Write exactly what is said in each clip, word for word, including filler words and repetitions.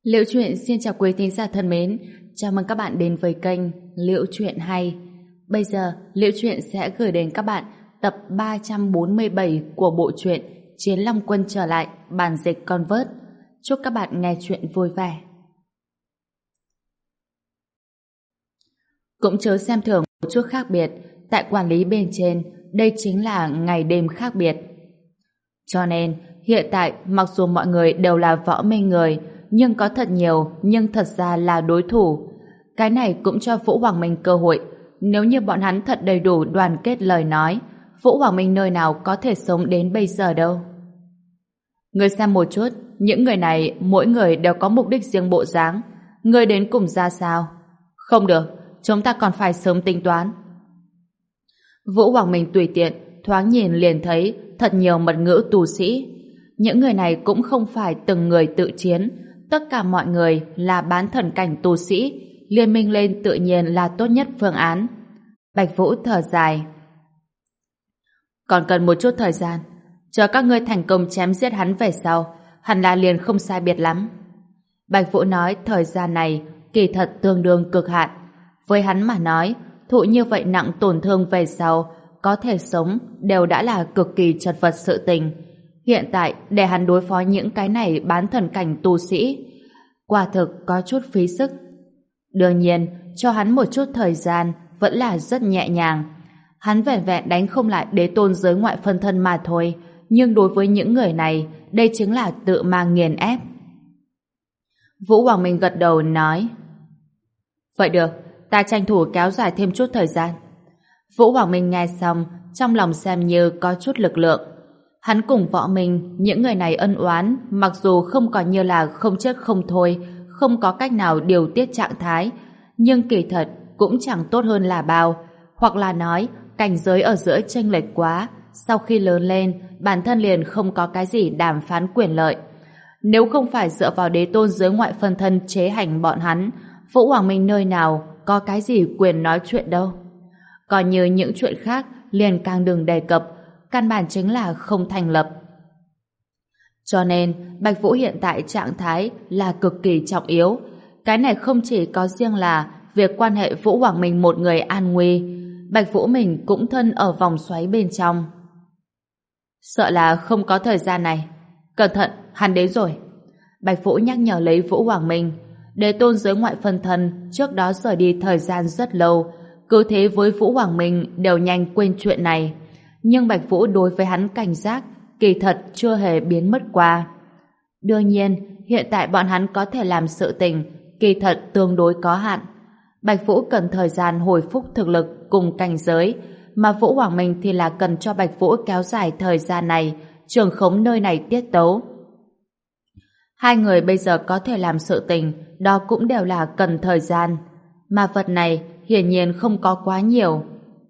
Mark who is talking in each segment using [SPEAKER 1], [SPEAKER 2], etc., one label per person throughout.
[SPEAKER 1] Liễu Chuyện xin chào quý thính giả thân mến, chào mừng các bạn đến với kênh Liễu Chuyện Hay. Bây giờ, Liễu Chuyện sẽ gửi đến các bạn tập ba trăm bốn mươi bảy của bộ truyện Chiến Long Quân trở lại, bản dịch Convert. Chúc các bạn nghe chuyện vui vẻ. Cũng chớ xem thường một chút khác biệt, tại quản lý bên trên, đây chính là ngày đêm khác biệt. Cho nên, hiện tại mặc dù mọi người đều là võ minh người, nhưng có thật nhiều nhưng thật ra là đối thủ. Cái này cũng cho Vũ Hoàng Minh cơ hội. Nếu như bọn hắn thật đầy đủ đoàn kết lời nói, Vũ Hoàng Minh nơi nào có thể sống đến bây giờ đâu. Người xem một chút, những người này mỗi người đều có mục đích riêng bộ dáng. Người đến cùng ra sao? Không được, chúng ta còn phải sớm tính toán. Vũ Hoàng Minh tùy tiện thoáng nhìn liền thấy thật nhiều mật ngữ tu sĩ. Những người này cũng không phải từng người tự chiến, tất cả mọi người là bán thần cảnh tu sĩ, liên minh lên tự nhiên là tốt nhất phương án. Bạch Vũ thở dài. Còn cần một chút thời gian, chờ các ngươi thành công chém giết hắn về sau, hẳn là liền không sai biệt lắm. Bạch Vũ nói thời gian này kỳ thật tương đương cực hạn. Với hắn mà nói, thụ như vậy nặng tổn thương về sau, có thể sống đều đã là cực kỳ chật vật sự tình. Hiện tại, để hắn đối phó những cái này bán thần cảnh tu sĩ, quả thực có chút phí sức. Đương nhiên, cho hắn một chút thời gian vẫn là rất nhẹ nhàng. Hắn vẻn vẹn đánh không lại đế tôn giới ngoại phân thân mà thôi, nhưng đối với những người này, đây chính là tự mang nghiền ép. Vũ Hoàng Minh gật đầu nói: Vậy được, ta tranh thủ kéo dài thêm chút thời gian. Vũ Hoàng Minh nghe xong, trong lòng xem như có chút lực lượng. Hắn cùng Võ Minh, những người này ân oán, mặc dù không có như là không chết không thôi, không có cách nào điều tiết trạng thái, nhưng kỳ thật cũng chẳng tốt hơn là bao. Hoặc là nói, cảnh giới ở giữa chênh lệch quá, sau khi lớn lên, bản thân liền không có cái gì đàm phán quyền lợi. Nếu không phải dựa vào đế tôn giới ngoại phân thân chế hành bọn hắn, Vũ Hoàng Minh nơi nào có cái gì quyền nói chuyện đâu. Còn như những chuyện khác, liền càng đừng đề cập, căn bản chính là không thành lập. Cho nên, Bạch Vũ hiện tại trạng thái là cực kỳ trọng yếu. Cái này không chỉ có riêng là việc quan hệ Vũ Hoàng Minh một người an nguy, Bạch Vũ mình cũng thân ở vòng xoáy bên trong. Sợ là không có thời gian này. Cẩn thận, hắn đến rồi. Bạch Vũ nhắc nhở lấy Vũ Hoàng Minh. Đế tôn giới ngoại phân thân trước đó rời đi thời gian rất lâu, cứ thế với Vũ Hoàng Minh đều nhanh quên chuyện này. Nhưng Bạch Vũ đối với hắn cảnh giác kỳ thật chưa hề biến mất qua. Đương nhiên, hiện tại bọn hắn có thể làm sự tình kỳ thật tương đối có hạn. Bạch Vũ cần thời gian hồi phục thực lực cùng cảnh giới, mà Vũ Hoàng Minh thì là cần cho Bạch Vũ kéo dài thời gian này, trường khống nơi này tiết tấu. Hai người bây giờ có thể làm sự tình, đó cũng đều là cần thời gian. Mà vật này hiển nhiên không có quá nhiều.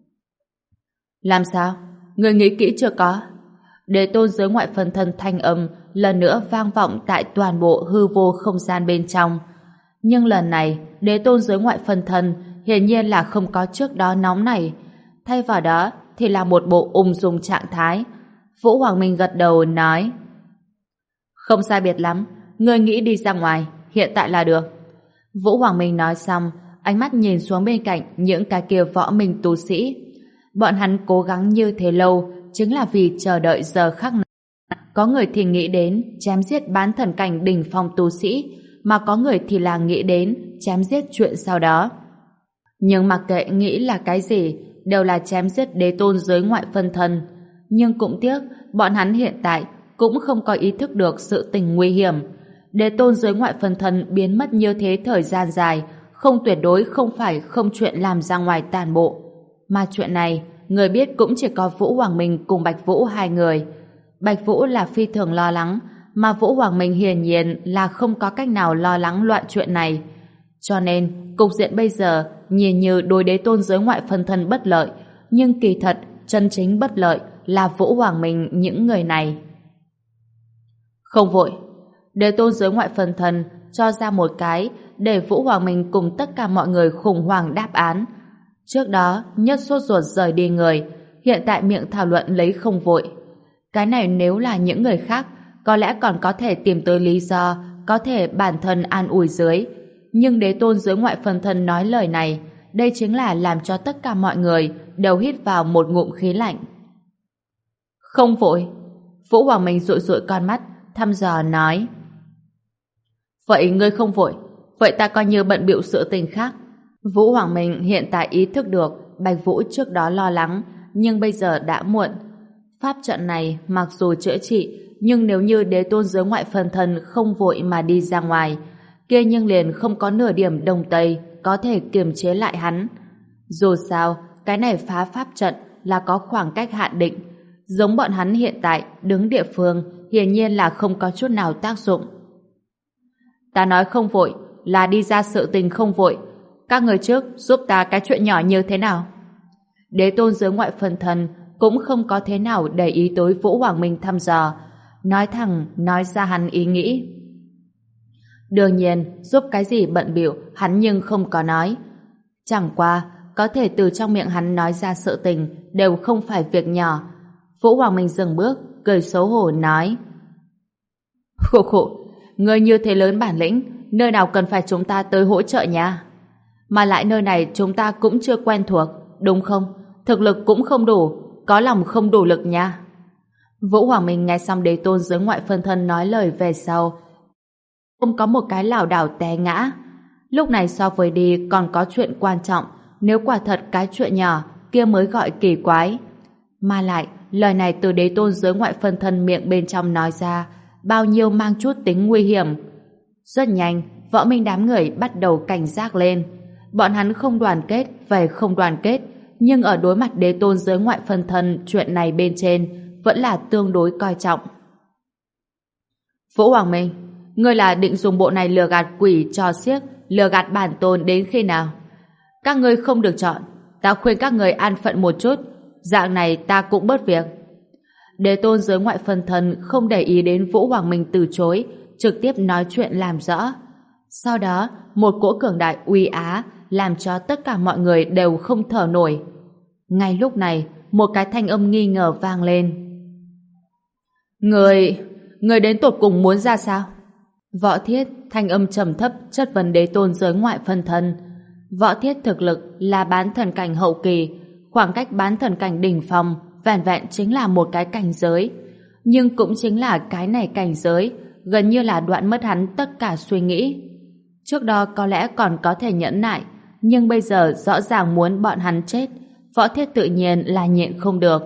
[SPEAKER 1] Làm sao? Người nghĩ kỹ chưa có? Đế tôn giới ngoại phân thân thanh âm lần nữa vang vọng tại toàn bộ hư vô không gian bên trong. Nhưng lần này, đế tôn giới ngoại phân thân hiển nhiên là không có trước đó nóng này. Thay vào đó thì là một bộ ung dung trạng thái. Vũ Hoàng Minh gật đầu nói: Không sai biệt lắm, ngươi nghĩ đi ra ngoài, hiện tại là được. Vũ Hoàng Minh nói xong, ánh mắt nhìn xuống bên cạnh những cái kia võ minh tu sĩ. Bọn hắn cố gắng như thế lâu chính là vì chờ đợi giờ khắc này. Có người thì nghĩ đến chém giết bán thần cảnh đỉnh phong tu sĩ, mà có người thì là nghĩ đến chém giết chuyện sau đó. Nhưng mặc kệ nghĩ là cái gì, đều là chém giết đế tôn giới ngoại phân thân. Nhưng cũng tiếc, bọn hắn hiện tại cũng không có ý thức được sự tình nguy hiểm. Đế tôn giới ngoại phân thân biến mất như thế thời gian dài, không tuyệt đối không phải không chuyện làm ra ngoài tàn bộ. Mà chuyện này, người biết cũng chỉ có Vũ Hoàng Minh cùng Bạch Vũ hai người. Bạch Vũ là phi thường lo lắng, mà Vũ Hoàng Minh hiển nhiên là không có cách nào lo lắng loại chuyện này. Cho nên, cục diện bây giờ nhìn như đối đế tôn giới ngoại phân thân bất lợi, nhưng kỳ thật, chân chính bất lợi là Vũ Hoàng Minh những người này. Không vội, đế tôn giới ngoại phân thân cho ra một cái để Vũ Hoàng Minh cùng tất cả mọi người khủng hoảng đáp án. Trước đó, nhất sốt ruột rời đi người, hiện tại miệng thảo luận lấy không vội. Cái này nếu là những người khác, có lẽ còn có thể tìm tới lý do có thể bản thân an ủi dưới. Nhưng đế tôn dưới ngoại phần thân nói lời này, đây chính là làm cho tất cả mọi người đều hít vào một ngụm khí lạnh. Không vội. Vũ Hoàng Minh dụi dụi con mắt, thăm dò nói. Vậy ngươi không vội, vậy ta coi như bận bịu sự tình khác. Vũ Hoàng Minh hiện tại ý thức được Bạch Vũ trước đó lo lắng, nhưng bây giờ đã muộn. Pháp trận này mặc dù chữa trị, nhưng nếu như đế tôn dưới ngoại phần thân không vội mà đi ra ngoài, kia nhưng liền không có nửa điểm đông tây có thể kiềm chế lại hắn. Dù sao, cái này phá pháp trận là có khoảng cách hạn định. Giống bọn hắn hiện tại đứng địa phương hiển nhiên là không có chút nào tác dụng. Ta nói không vội là đi ra sự tình không vội. Các người trước giúp ta cái chuyện nhỏ như thế nào? Đế tôn dưới ngoại phần thân cũng không có thế nào để ý tới Vũ Hoàng Minh thăm dò, nói thẳng nói ra hắn ý nghĩ. Đương nhiên giúp cái gì bận bịu hắn nhưng không có nói. Chẳng qua có thể từ trong miệng hắn nói ra sự tình đều không phải việc nhỏ. Vũ Hoàng Minh dừng bước, cười xấu hổ nói. Khổ khổ, ngươi như thế lớn bản lĩnh, nơi nào cần phải chúng ta tới hỗ trợ nha. Mà lại nơi này chúng ta cũng chưa quen thuộc, đúng không? Thực lực cũng không đủ, có lòng không đủ lực nha. Vũ Hoàng Minh nghe xong đế tôn dưới ngoại phân thân nói lời về sau, không có một cái lảo đảo té ngã. Lúc này so với đi còn có chuyện quan trọng, nếu quả thật cái chuyện nhỏ kia mới gọi kỳ quái. Mà lại, lời này từ đế tôn dưới ngoại phân thân miệng bên trong nói ra, bao nhiêu mang chút tính nguy hiểm. Rất nhanh, võ minh đám người bắt đầu cảnh giác lên. Bọn hắn không đoàn kết về không đoàn kết, nhưng ở đối mặt đế tôn dưới ngoại phân thân chuyện này bên trên vẫn là tương đối coi trọng. Vũ Hoàng Minh, ngươi là định dùng bộ này lừa gạt quỷ trò xiếc, lừa gạt bản tôn đến khi nào? Các ngươi không được chọn, ta khuyên các người an phận một chút, dạng này ta cũng bớt việc. Đế tôn dưới ngoại phân thân không để ý đến Vũ Hoàng Minh từ chối, trực tiếp nói chuyện làm rõ. Sau đó, một cỗ cường đại uy á làm cho tất cả mọi người đều không thở nổi. Ngay lúc này, một cái thanh âm nghi ngờ vang lên. Người, người đến tột cùng muốn ra sao? Võ Thiết, thanh âm trầm thấp chất vấn đế tôn giới ngoại phân thân. Võ Thiết thực lực là bán thần cảnh hậu kỳ, khoảng cách bán thần cảnh đỉnh phong vẻn vẹn chính là một cái cảnh giới. Nhưng cũng chính là cái này cảnh giới, gần như là đoạn mất hắn tất cả suy nghĩ. Trước đó có lẽ còn có thể nhẫn nại, nhưng bây giờ rõ ràng muốn bọn hắn chết, Võ Thiết tự nhiên là nhịn không được.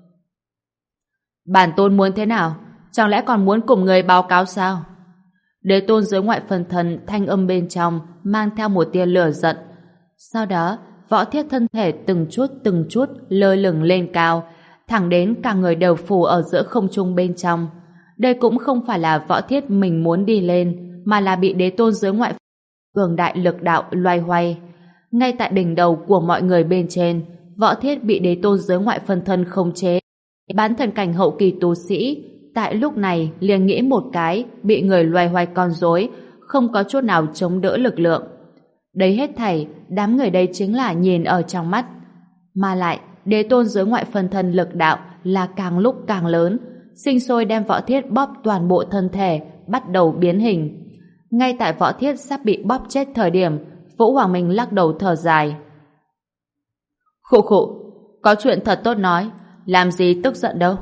[SPEAKER 1] Bản tôn muốn thế nào? Chẳng lẽ còn muốn cùng người báo cáo sao? Đế tôn dưới ngoại phần thần thanh âm bên trong mang theo một tia lửa giận. Sau đó, Võ Thiết thân thể từng chút từng chút lơ lửng lên cao, thẳng đến cả người đều phủ ở giữa không trung bên trong. Đây cũng không phải là Võ Thiết mình muốn đi lên, mà là bị đế tôn dưới ngoại cường đại lực đạo loay hoay. Ngay tại đỉnh đầu của mọi người bên trên, Võ Thiết bị đế tôn dưới ngoại phân thân khống chế. Bán thần cảnh hậu kỳ tu sĩ tại lúc này liền nghĩ một cái bị người loay hoay con rối, không có chút nào chống đỡ lực lượng. Đấy hết thảy, đám người đây chính là nhìn ở trong mắt. Mà lại, đế tôn dưới ngoại phân thân lực đạo là càng lúc càng lớn, sinh sôi đem Võ Thiết bóp toàn bộ thân thể, bắt đầu biến hình. Ngay tại Võ Thiết sắp bị bóp chết thời điểm, Vũ Hoàng Minh lắc đầu thở dài. Khụ khụ, có chuyện thật tốt nói, làm gì tức giận đâu.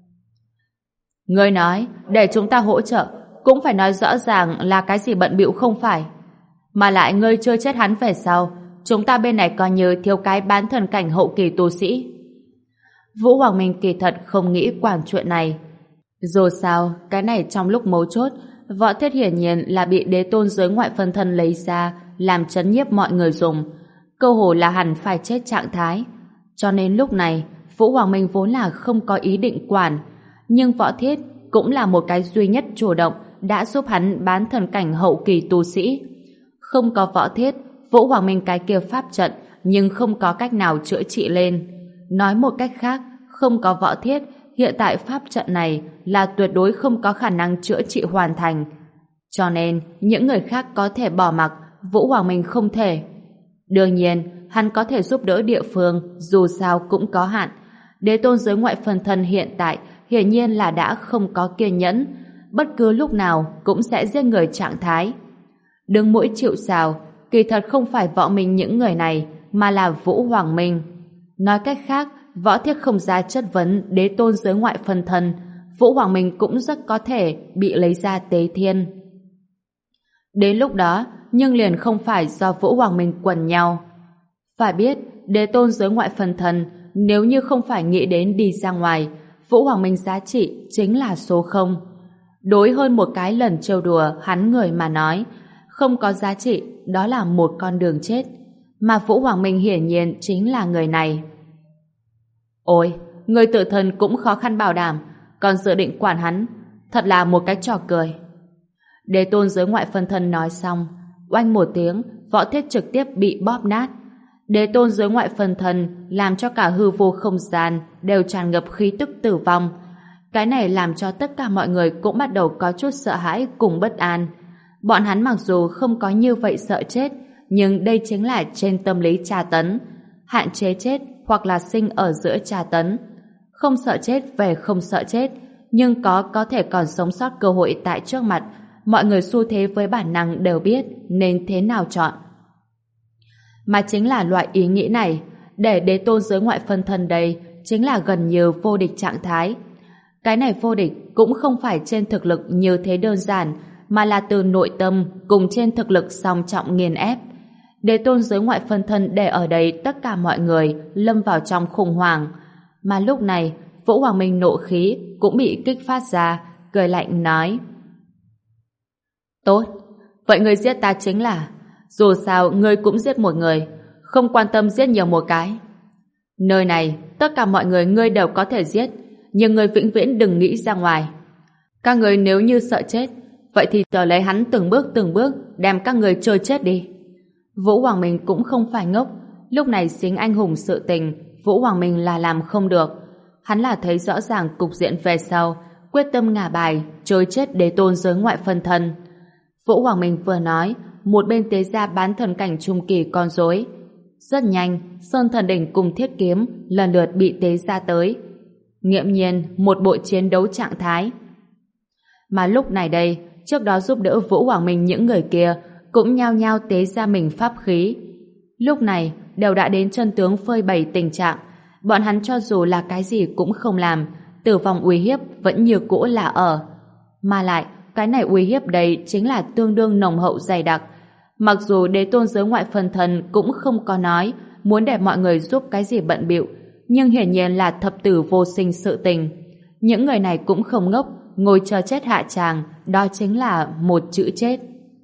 [SPEAKER 1] Ngươi nói, để chúng ta hỗ trợ, cũng phải nói rõ ràng là cái gì bận bịu không phải. Mà lại ngươi chưa chết hắn về sau, chúng ta bên này coi như thiếu cái bán thần cảnh hậu kỳ tu sĩ. Vũ Hoàng Minh kỳ thật không nghĩ quản chuyện này. Dù sao, cái này trong lúc mấu chốt, Võ Thiết hiển nhiên là bị đế tôn giới ngoại phân thân lấy ra làm trấn nhiếp mọi người dùng. Cơ hồ là hẳn phải chết trạng thái. Cho nên lúc này, Vũ Hoàng Minh vốn là không có ý định quản, nhưng Võ Thiết cũng là một cái duy nhất chủ động đã giúp hắn bán thần cảnh hậu kỳ tu sĩ. Không có Võ Thiết, Vũ Hoàng Minh cái kia pháp trận nhưng không có cách nào chữa trị lên. Nói một cách khác, không có Võ Thiết, hiện tại pháp trận này là tuyệt đối không có khả năng chữa trị hoàn thành. Cho nên, những người khác có thể bỏ mặc, Vũ Hoàng Minh không thể. Đương nhiên, hắn có thể giúp đỡ địa phương, dù sao cũng có hạn. Đế tôn giới ngoại phần thân hiện tại hiển nhiên là đã không có kiên nhẫn. bất cứ lúc nào cũng sẽ giết người trạng thái. Đứng mũi chịu sào, kỳ thật không phải Võ Minh những người này, mà là Vũ Hoàng Minh. Nói cách khác, Võ Thiết không ra chất vấn đế tôn giới ngoại phân thân, Vũ Hoàng Minh cũng rất có thể bị lấy ra tế thiên. Đến lúc đó, nhưng liền không phải do Vũ Hoàng Minh quần nhau. Phải biết, đế tôn giới ngoại phân thân, nếu như không phải nghĩ đến đi ra ngoài, Vũ Hoàng Minh giá trị chính là số không. Đối hơn một cái lần trêu đùa hắn người mà nói, không có giá trị, đó là một con đường chết. Mà Vũ Hoàng Minh hiển nhiên chính là người này. Ôi, người tự thân cũng khó khăn bảo đảm, còn dự định quản hắn, thật là một cái trò cười. Đế tôn giới ngoại phân thân nói xong, oanh một tiếng, Võ Thiết trực tiếp bị bóp nát. Đế tôn giới ngoại phân thân làm cho cả hư vô không gian đều tràn ngập khí tức tử vong. Cái này làm cho tất cả mọi người cũng bắt đầu có chút sợ hãi cùng bất an. Bọn hắn mặc dù không có như vậy sợ chết, nhưng đây chính là trên tâm lý tra tấn, hạn chế chết hoặc là sinh ở giữa tra tấn. Không sợ chết về không sợ chết, nhưng có có thể còn sống sót cơ hội tại trước mặt. Mọi người xu thế với bản năng đều biết nên thế nào chọn. Mà chính là loại ý nghĩ này, để đế tôn giới ngoại phân thân đây chính là gần như vô địch trạng thái. Cái này vô địch cũng không phải trên thực lực như thế đơn giản, mà là từ nội tâm cùng trên thực lực song trọng nghiền ép. Đế tôn giới ngoại phân thân để ở đây tất cả mọi người lâm vào trong khủng hoảng. Mà lúc này, Vũ Hoàng Minh nộ khí cũng bị kích phát ra, cười lạnh nói: Tốt, vậy người giết ta chính là, dù sao ngươi cũng giết một người, không quan tâm giết nhiều một cái. Nơi này, tất cả mọi người ngươi đều có thể giết, nhưng ngươi vĩnh viễn đừng nghĩ ra ngoài. Các người nếu như sợ chết, vậy thì chờ lấy hắn từng bước từng bước đem các người chơi chết đi. Vũ Hoàng Minh cũng không phải ngốc, lúc này xính anh hùng sự tình, Vũ Hoàng Minh là làm không được. Hắn là thấy rõ ràng cục diện về sau, quyết tâm ngả bài, chơi chết đế tôn giới ngoại phân thân. Vũ Hoàng Minh vừa nói, một bên tế ra bán thần cảnh trung kỳ con rối. Rất nhanh, Sơn Thần Đỉnh cùng Thiết Kiếm lần lượt bị tế ra tới. Nghiễm nhiên, một bộ chiến đấu trạng thái. Mà lúc này đây, trước đó giúp đỡ Vũ Hoàng Minh những người kia cũng nhao nhao tế ra mình pháp khí. Lúc này, đều đã đến chân tướng phơi bày tình trạng. Bọn hắn cho dù là cái gì cũng không làm, tử vong uy hiếp vẫn như cũ là ở. Mà lại, cái này uy hiếp đây chính là tương đương nồng hậu dày đặc. Mặc dù đế tôn giới ngoại phân thân cũng không có nói muốn để mọi người giúp cái gì bận bịu, nhưng hiển nhiên là thập tử vô sinh sự tình. Những người này cũng không ngốc, ngồi chờ chết hạ tràng, đó chính là một chữ chết.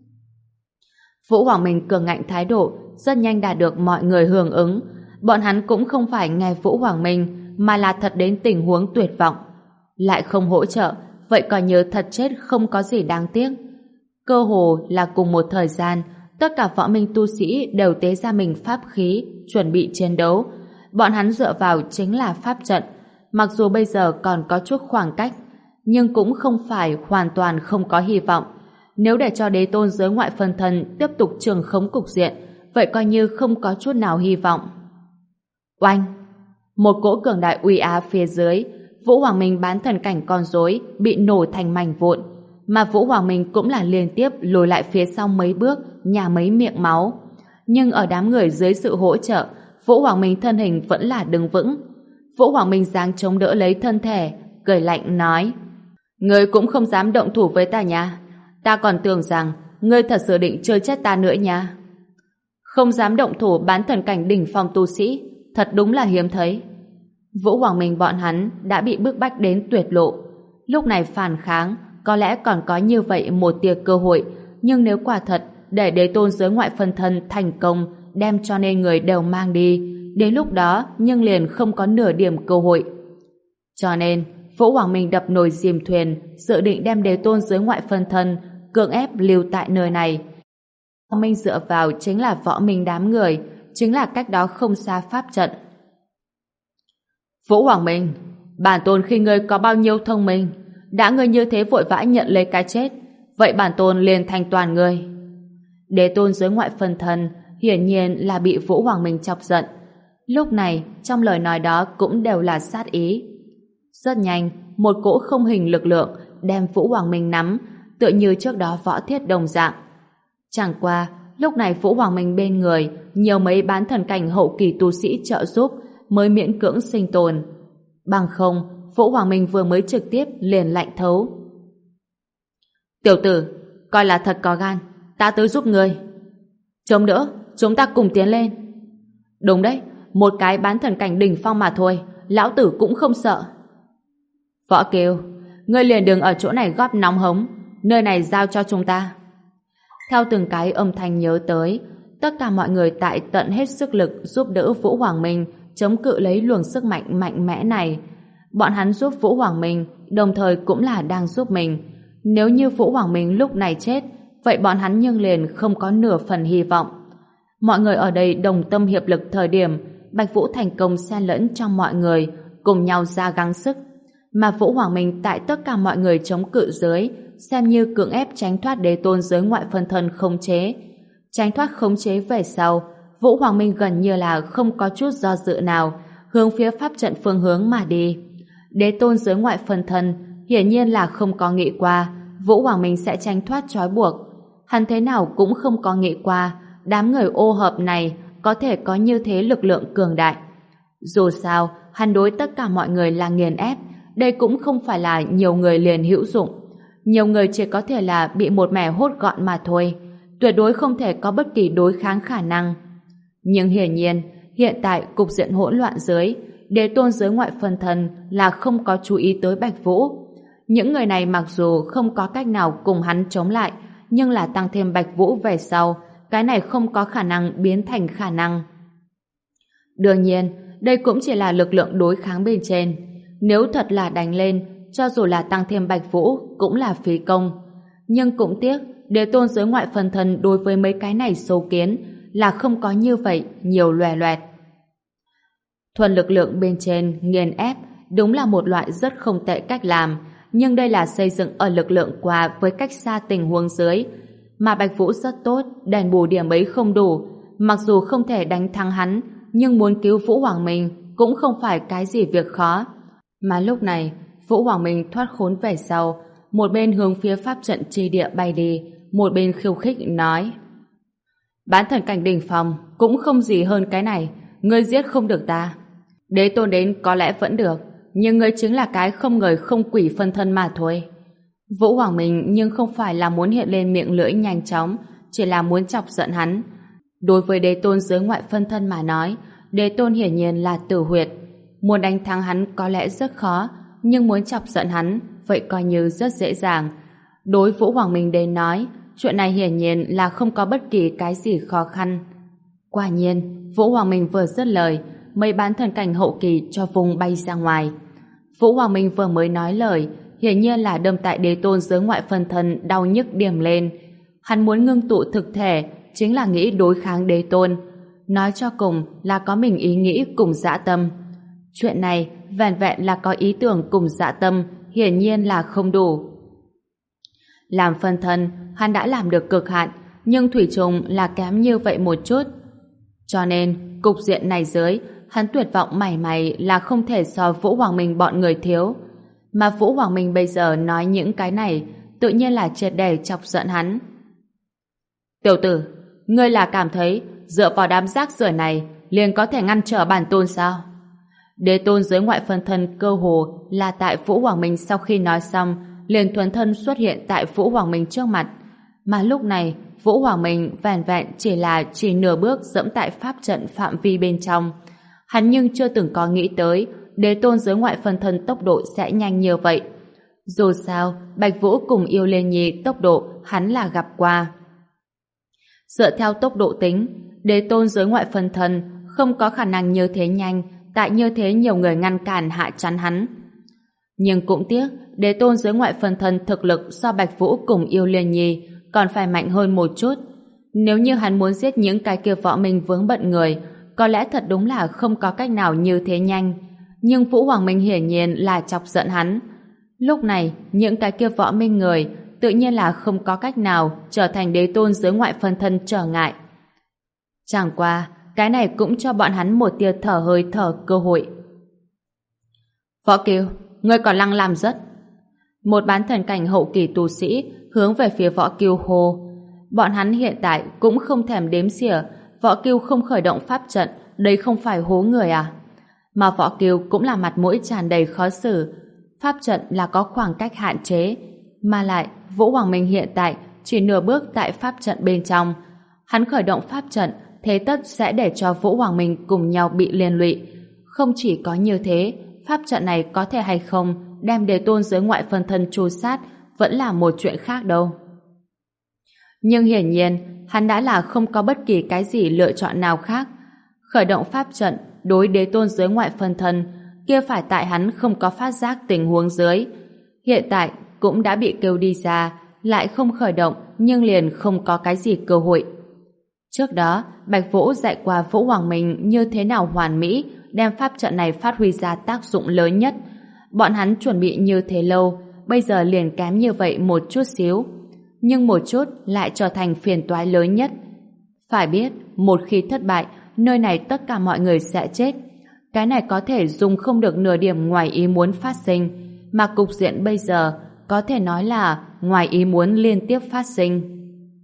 [SPEAKER 1] Vũ Hoàng Minh cường ngạnh thái độ, rất nhanh đạt được mọi người hưởng ứng. Bọn hắn cũng không phải nghe Vũ Hoàng Minh, mà là thật đến tình huống tuyệt vọng. Lại không hỗ trợ, vậy coi như thật chết không có gì đáng tiếc. Cơ hồ là cùng một thời gian, tất cả võ minh tu sĩ đều tế ra mình pháp khí, chuẩn bị chiến đấu. Bọn hắn dựa vào chính là pháp trận. Mặc dù bây giờ còn có chút khoảng cách, nhưng cũng không phải hoàn toàn không có hy vọng. Nếu để cho đế tôn giới ngoại phân thân tiếp tục trường khống cục diện, vậy coi như không có chút nào hy vọng. Oanh! Một cỗ cường đại uy áp phía dưới, Vũ Hoàng Minh bán thần cảnh con rối bị nổ thành mảnh vụn, mà Vũ Hoàng Minh cũng là liên tiếp lùi lại phía sau mấy bước, nhả mấy miệng máu. Nhưng ở đám người dưới sự hỗ trợ, Vũ Hoàng Minh thân hình vẫn là đứng vững. Vũ Hoàng Minh giáng chống đỡ lấy thân thể, cười lạnh nói: Ngươi cũng không dám động thủ với ta nha. Ta còn tưởng rằng ngươi thật sự định chơi chết ta nữa nha. Không dám động thủ bán thần cảnh đỉnh phong tu sĩ, thật đúng là hiếm thấy. Vũ Hoàng Minh bọn hắn đã bị bức bách đến tuyệt lộ. Lúc này phản kháng, có lẽ còn có như vậy một tia cơ hội, nhưng nếu quả thật để đế tôn giới ngoại phân thân thành công, đem cho nên người đều mang đi, đến lúc đó nhưng liền không có nửa điểm cơ hội. Cho nên, Vũ Hoàng Minh đập nồi dìm thuyền, dự định đem đế tôn giới ngoại phân thân cưỡng ép lưu tại nơi này. Võ Minh dựa vào chính là võ minh đám người, chính là cách đó không xa pháp trận. Vũ Hoàng Minh, bản tôn khi ngươi có bao nhiêu thông minh, đã ngươi như thế vội vã nhận lấy cái chết, vậy bản tôn liền thành toàn ngươi. Đế tôn giới ngoại phân thân hiển nhiên là bị Vũ Hoàng Minh chọc giận. Lúc này, trong lời nói đó cũng đều là sát ý. Rất nhanh, một cỗ không hình lực lượng đem Vũ Hoàng Minh nắm, tựa như trước đó võ thiết đồng dạng. Chẳng qua, lúc này Vũ Hoàng Minh bên người nhiều mấy bán thần cảnh hậu kỳ tu sĩ trợ giúp mới miễn cưỡng sinh tồn. Bằng không, Vũ Hoàng Minh vừa mới trực tiếp liền lạnh thấu. Tiểu tử, coi là thật có gan, ta tới giúp ngươi. Chống đỡ, chúng ta cùng tiến lên. Đúng đấy, một cái bán thần cảnh đỉnh phong mà thôi, lão tử cũng không sợ. Võ Kiều, ngươi liền đừng ở chỗ này góp nóng hống, nơi này giao cho chúng ta. Theo từng cái âm thanh nhớ tới, tất cả mọi người tại tận hết sức lực giúp đỡ Vũ Hoàng Minh chống cự lấy luồng sức mạnh mạnh mẽ này. Bọn hắn giúp Vũ Hoàng Minh, đồng thời cũng là đang giúp mình. Nếu như Vũ Hoàng Minh lúc này chết, vậy bọn hắn nhưng liền không có nửa phần hy vọng. Mọi người ở đây đồng tâm hiệp lực thời điểm Bạch Vũ thành công xen lẫn trong mọi người, cùng nhau ra gắng sức. Mà Vũ Hoàng Minh tại tất cả mọi người chống cự dưới, xem như cưỡng ép tránh thoát đế tôn giới ngoại phân thân khống chế. Tránh thoát khống chế về sau, Vũ Hoàng Minh gần như là không có chút do dự nào, hướng phía pháp trận phương hướng mà đi. Đế tôn giới ngoại phân thân hiển nhiên là không có nghĩ qua Vũ Hoàng Minh sẽ tránh thoát trói buộc. Hắn thế nào cũng không có nghĩ qua đám người ô hợp này có thể có như thế lực lượng cường đại. Dù sao, hắn đối tất cả mọi người là nghiền ép, đây cũng không phải là nhiều người liền hữu dụng. Nhiều người chỉ có thể là bị một mẻ hốt gọn mà thôi, tuyệt đối không thể có bất kỳ đối kháng khả năng. Nhưng hiển nhiên, hiện tại cục diện hỗn loạn dưới, đế tôn giới ngoại phân thân là không có chú ý tới Bạch Vũ. Những người này mặc dù không có cách nào cùng hắn chống lại, nhưng là tăng thêm Bạch Vũ về sau, cái này không có khả năng biến thành khả năng. Đương nhiên, đây cũng chỉ là lực lượng đối kháng bên trên. Nếu thật là đánh lên, cho dù là tăng thêm Bạch Vũ cũng là phí công. Nhưng cũng tiếc, đế tôn giới ngoại phân thân đối với mấy cái này sâu kiến là không có như vậy nhiều loè loẹt. Thuần lực lượng bên trên nghiền ép đúng là một loại rất không tệ cách làm, nhưng đây là xây dựng ở lực lượng qua với cách xa tình huống dưới. Mà Bạch Vũ rất tốt, đền bù điểm ấy không đủ. Mặc dù không thể đánh thắng hắn, nhưng muốn cứu Vũ Hoàng Minh cũng không phải cái gì việc khó. Mà lúc này, Vũ Hoàng Minh thoát khốn về sau, một bên hướng phía pháp trận chi địa bay đi, một bên khiêu khích nói: Bán thần cảnh đỉnh phong cũng không gì hơn cái này, ngươi giết không được ta. Đế tôn đến có lẽ vẫn được, nhưng ngươi chính là cái không người không quỷ phân thân mà thôi. Vũ Hoàng Minh nhưng không phải là muốn hiện lên miệng lưỡi nhanh chóng, chỉ là muốn chọc giận hắn. Đối với đế tôn giới ngoại phân thân mà nói, đế tôn hiển nhiên là tử huyệt. Muốn đánh thắng hắn có lẽ rất khó, nhưng muốn chọc giận hắn, vậy coi như rất dễ dàng. Đối Vũ Hoàng Minh đến nói, chuyện này hiển nhiên là không có bất kỳ cái gì khó khăn. Quả nhiên, Vũ Hoàng Minh vừa dứt lời, mấy bán thần cảnh hậu kỳ cho vùng bay ra ngoài. Vũ Hoàng Minh vừa mới nói lời, hiển nhiên là đâm tại đế tôn giới ngoại phân thân đau nhức điểm lên. Hắn muốn ngưng tụ thực thể, chính là nghĩ đối kháng đế tôn. Nói cho cùng là có mình ý nghĩ cùng dã tâm. Chuyện này vẻn vẹn là có ý tưởng cùng dã tâm, hiển nhiên là không đủ. Làm phân thân, hắn đã làm được cực hạn, nhưng thủy chung là kém như vậy một chút. Cho nên, cục diện này dưới, hắn tuyệt vọng mảy may là không thể so Vũ Hoàng Minh bọn người thiếu. Mà Vũ Hoàng Minh bây giờ nói những cái này, tự nhiên là triệt để chọc giận hắn. Tiểu tử, ngươi là cảm thấy dựa vào đám rác rưởi này liền có thể ngăn trở bản tôn sao? Đế tôn giới ngoại phân thân cơ hồ là tại Vũ Hoàng Minh sau khi nói xong liền thuần thân xuất hiện tại Vũ Hoàng Minh trước mặt. Mà lúc này, Vũ Hoàng Minh vẻn vẹn chỉ là chỉ nửa bước dẫm tại pháp trận phạm vi bên trong. Hắn nhưng chưa từng có nghĩ tới đế tôn giới ngoại phân thân tốc độ sẽ nhanh như vậy. Dù sao, Bạch Vũ cùng Yêu Liên Nhi tốc độ hắn là gặp qua. Dựa theo tốc độ tính, đế tôn giới ngoại phân thân không có khả năng như thế nhanh, tại như thế nhiều người ngăn cản hạ chắn hắn. Nhưng cũng tiếc, đế tôn giới ngoại phân thân thực lực so Bạch Vũ cùng Yêu Liên Nhi còn phải mạnh hơn một chút. Nếu như hắn muốn giết những cái kia võ minh vướng bận người, có lẽ thật đúng là không có cách nào như thế nhanh. Nhưng Vũ Hoàng Minh hiển nhiên là chọc giận hắn. Lúc này, những cái kia võ minh người tự nhiên là không có cách nào trở thành đế tôn giới ngoại phân thân trở ngại. Chẳng qua, cái này cũng cho bọn hắn một tia thở hơi thở cơ hội. Võ Kiều, ngươi còn lăng làm rất. Một bán thần cảnh hậu kỳ tu sĩ hướng về phía Võ Kiêu hô. Bọn hắn hiện tại cũng không thèm đếm xỉa, Võ Kiêu không khởi động pháp trận, đây không phải hố người à? Mà Võ Kiêu cũng là mặt mũi tràn đầy khó xử. Pháp trận là có khoảng cách hạn chế, mà lại Vũ Hoàng Minh hiện tại chỉ nửa bước tại pháp trận bên trong. Hắn khởi động pháp trận, thế tất sẽ để cho Vũ Hoàng Minh cùng nhau bị liên lụy. Không chỉ có như thế, pháp trận này có thể hay không đem Đế Tôn giới ngoại phân thân tru sát vẫn là một chuyện khác đâu. Nhưng hiển nhiên, hắn đã là không có bất kỳ cái gì lựa chọn nào khác. Khởi động pháp trận đối Đế Tôn giới ngoại phân thân kia phải tại hắn không có phát giác tình huống dưới. Hiện tại cũng đã bị kêu đi ra, lại không khởi động nhưng liền không có cái gì cơ hội. Trước đó, Bạch Vũ dạy qua Vũ Hoàng Minh như thế nào hoàn mỹ đem pháp trận này phát huy ra tác dụng lớn nhất. Bọn hắn chuẩn bị như thế lâu, bây giờ liền kém như vậy một chút xíu. Nhưng một chút lại trở thành phiền toái lớn nhất. Phải biết, một khi thất bại, nơi này tất cả mọi người sẽ chết. Cái này có thể dùng không được nửa điểm ngoài ý muốn phát sinh, mà cục diện bây giờ có thể nói là ngoài ý muốn liên tiếp phát sinh.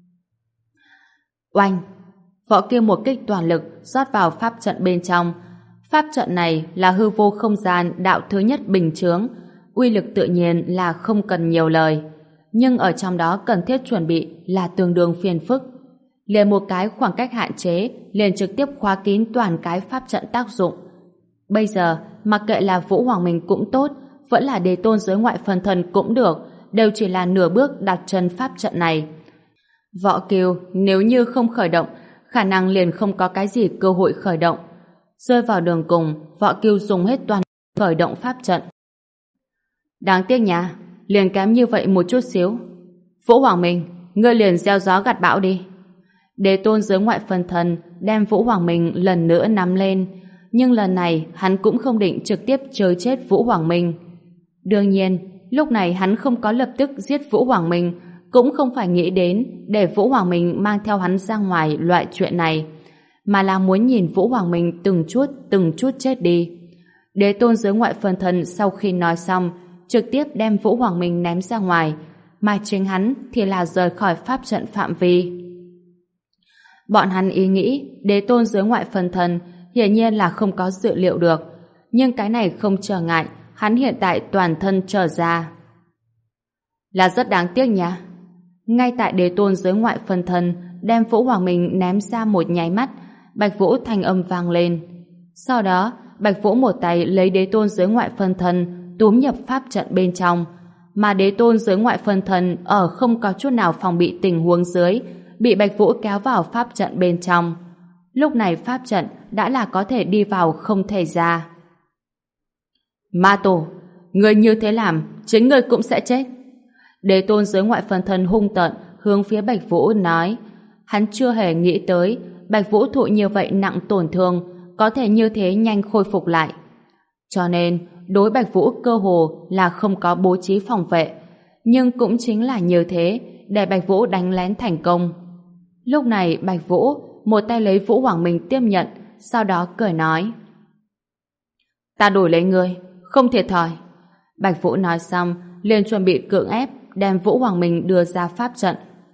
[SPEAKER 1] Oanh! Võ Kiêu một kích toàn lực rót vào pháp trận bên trong. Pháp trận này là hư vô không gian đạo thứ nhất bình chướng, uy lực tự nhiên là không cần nhiều lời. Nhưng ở trong đó cần thiết chuẩn bị là tương đương phiền phức. Liền một cái khoảng cách hạn chế liền trực tiếp khóa kín toàn cái pháp trận tác dụng. Bây giờ, mặc kệ là Vũ Hoàng Minh cũng tốt, vẫn là Đế Tôn giới ngoại phân thân cũng được, đều chỉ là nửa bước đặt chân pháp trận này. Võ Kiêu nếu như không khởi động, khả năng liền không có cái gì cơ hội khởi động. Rơi vào đường cùng, Võ Kiêu dùng hết toàn khởi động pháp trận. Đáng tiếc nha, liền kém như vậy một chút xíu. Vũ Hoàng Minh, ngươi liền gieo gió gặt bão đi. Đế Tôn giới ngoại phân thân đem Vũ Hoàng Minh lần nữa nắm lên, nhưng lần này hắn cũng không định trực tiếp chơi chết Vũ Hoàng Minh. Đương nhiên, lúc này hắn không có lập tức giết Vũ Hoàng Minh, cũng không phải nghĩ đến để Vũ Hoàng Minh mang theo hắn ra ngoài loại chuyện này, mà là muốn nhìn Vũ Hoàng Minh từng chút từng chút chết đi. Đế Tôn giới ngoại phân thân sau khi nói xong, trực tiếp đem Vũ Hoàng Minh ném ra ngoài, mà chính hắn thì là rời khỏi pháp trận phạm vi. Bọn hắn ý nghĩ Đế Tôn giới ngoại phân thân hiển nhiên là không có dự liệu được, nhưng cái này không trở ngại, hắn hiện tại toàn thân trở ra. Là rất đáng tiếc nha. Ngay tại Đế Tôn giới ngoại phân thân đem Vũ Hoàng Minh ném ra một nháy mắt, Bạch Vũ thanh âm vang lên. Sau đó, Bạch Vũ một tay lấy Đế Tôn giới ngoại phân thân túm nhập pháp trận bên trong, mà Đế Tôn giới ngoại phân thân ở không có chút nào phòng bị tình huống dưới, bị Bạch Vũ kéo vào pháp trận bên trong. Lúc này pháp trận đã là có thể đi vào không thể ra. Ma Tổ, người như thế làm, chính người cũng sẽ chết. Đế Tôn giới ngoại phân thân hung tợn hướng phía Bạch Vũ nói. Hắn chưa hề nghĩ tới Bạch Vũ thụ như vậy nặng tổn thương có thể như thế nhanh khôi phục lại. Cho nên đối Bạch Vũ cơ hồ là không có bố trí phòng vệ, nhưng cũng chính là như thế để Bạch Vũ đánh lén thành công. Lúc này Bạch Vũ một tay lấy Vũ Hoàng Minh tiếp nhận, sau đó cười nói: Ta đổi lấy ngươi, không thiệt thòi. Bạch Vũ nói xong liền chuẩn bị cưỡng ép đem Vũ Hoàng Minh đưa ra pháp trận.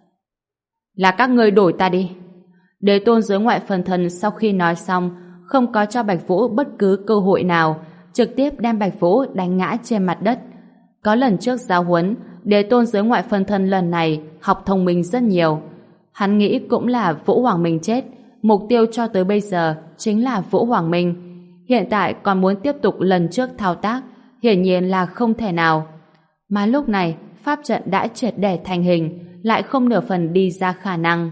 [SPEAKER 1] Là các ngươi đổi ta đi. Đế Tôn giới ngoại phân thân sau khi nói xong không có cho Bạch Vũ bất cứ cơ hội nào, trực tiếp đem Bạch Vũ đánh ngã trên mặt đất. Có lần trước giáo huấn, Đế Tôn giới ngoại phân thân lần này học thông minh rất nhiều. Hắn nghĩ cũng là Vũ Hoàng Minh chết, mục tiêu cho tới bây giờ chính là Vũ Hoàng Minh. Hiện tại còn muốn tiếp tục lần trước thao tác, hiển nhiên là không thể nào. Mà lúc này, pháp trận đã triệt để thành hình, lại không nửa phần đi ra khả năng.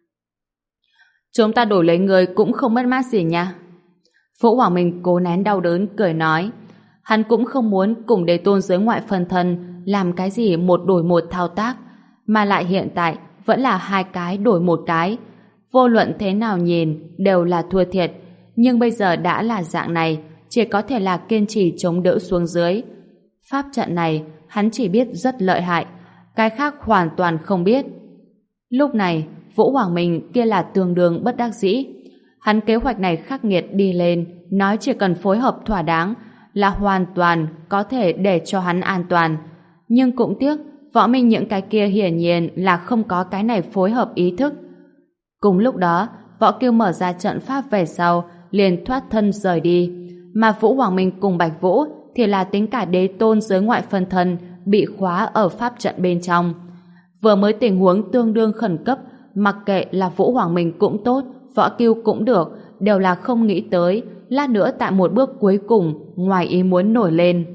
[SPEAKER 1] Chúng ta đổi lấy người cũng không mất mát gì nha. Vũ Hoàng Minh cố nén đau đớn cười nói. Hắn cũng không muốn cùng Đế Tôn giới ngoại phân thân làm cái gì một đổi một thao tác, mà lại hiện tại vẫn là hai cái đổi một cái. Vô luận thế nào nhìn đều là thua thiệt, nhưng bây giờ đã là dạng này, chỉ có thể là kiên trì chống đỡ xuống dưới. Pháp trận này hắn chỉ biết rất lợi hại, cái khác hoàn toàn không biết. Lúc này Vũ Hoàng Minh kia là tương đương bất đắc dĩ. Hắn kế hoạch này khắc nghiệt đi lên, nói chỉ cần phối hợp thỏa đáng là hoàn toàn có thể để cho hắn an toàn. Nhưng cũng tiếc, Võ Minh những cái kia hiển nhiên là không có cái này phối hợp ý thức. Cùng lúc đó, Võ Kiêu mở ra trận pháp về sau, liền thoát thân rời đi. Mà Vũ Hoàng Minh cùng Bạch Vũ thì là tính cả đế tôn giới ngoại phân thân bị khóa ở pháp trận bên trong. Vừa mới tình huống tương đương khẩn cấp, mặc kệ là Vũ Hoàng Minh cũng tốt, Võ Kiêu cũng được, đều là không nghĩ tới, lát nữa tại một bước cuối cùng, ngoài ý muốn nổi lên.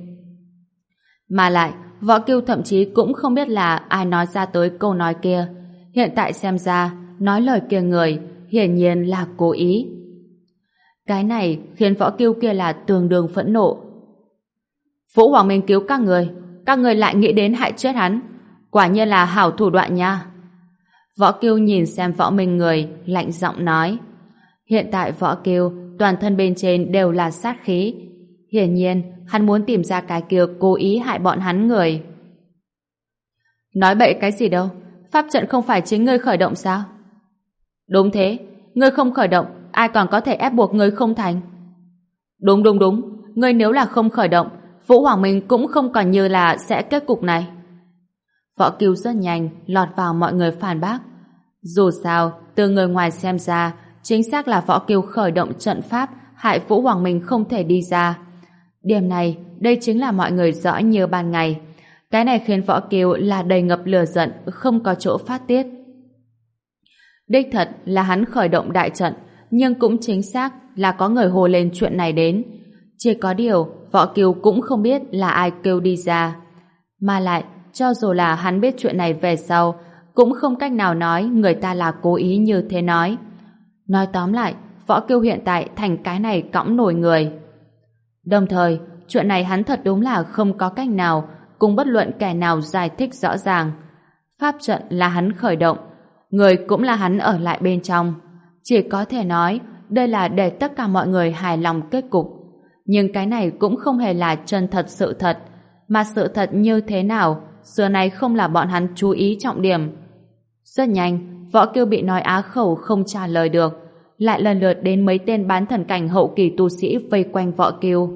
[SPEAKER 1] Mà lại, Võ Kiêu thậm chí cũng không biết là ai nói ra tới câu nói kia. Hiện tại xem ra, nói lời kia người, hiển nhiên là cố ý. Cái này khiến Võ Kiêu kia là tương đương phẫn nộ. Vũ Hoàng Minh cứu các người, các người lại nghĩ đến hại chết hắn. Quả nhiên là hảo thủ đoạn nha. Võ Kiêu nhìn xem Võ Minh người, lạnh giọng nói. Hiện tại Võ Kiêu, toàn thân bên trên đều là sát khí. Hiển nhiên, hắn muốn tìm ra cái kia cố ý hại bọn hắn người. Nói bậy cái gì đâu, pháp trận không phải chính ngươi khởi động sao? Đúng thế, ngươi không khởi động, ai còn có thể ép buộc ngươi không thành? Đúng đúng đúng, ngươi nếu là không khởi động, Vũ Hoàng Minh cũng không còn như là sẽ kết cục này. Võ Kiêu rất nhanh lọt vào mọi người phản bác. Dù sao, từ người ngoài xem ra, chính xác là Võ Kiêu khởi động trận pháp hại Vũ Hoàng Minh không thể đi ra. Điểm này, đây chính là mọi người rõ như ban ngày. Cái này khiến Võ Kiêu là đầy ngập lửa giận, không có chỗ phát tiết. Đích thật là hắn khởi động đại trận, nhưng cũng chính xác là có người hồ lên chuyện này đến. Chỉ có điều, Võ Kiêu cũng không biết là ai kêu đi ra. Mà lại, cho dù là hắn biết chuyện này về sau, cũng không cách nào nói người ta là cố ý như thế nói. Nói tóm lại, Võ Kiêu hiện tại thành cái này cõng nổi người. Đồng thời, chuyện này hắn thật đúng là không có cách nào cùng bất luận kẻ nào giải thích rõ ràng. Pháp trận là hắn khởi động, người cũng là hắn ở lại bên trong. Chỉ có thể nói, đây là để tất cả mọi người hài lòng kết cục. Nhưng cái này cũng không hề là chân thật sự thật. Mà sự thật như thế nào, xưa này không là bọn hắn chú ý trọng điểm. Rất nhanh, Võ Kiêu bị nói á khẩu không trả lời được. Lại lần lượt đến mấy tên bán thần cảnh hậu kỳ tu sĩ vây quanh Võ Kiêu.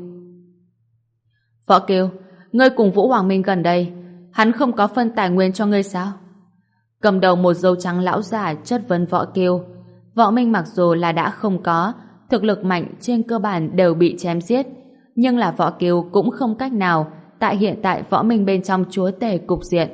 [SPEAKER 1] Võ Kiêu, ngươi cùng Vũ Hoàng Minh gần đây, hắn không có phân tài nguyên cho ngươi sao? Cầm đầu một dâu trắng lão giả chất vấn Võ Kiêu. Võ Minh mặc dù là đã không có, thực lực mạnh trên cơ bản đều bị chém giết, nhưng là Võ Kiêu cũng không cách nào tại hiện tại Võ Minh bên trong chúa tể cục diện.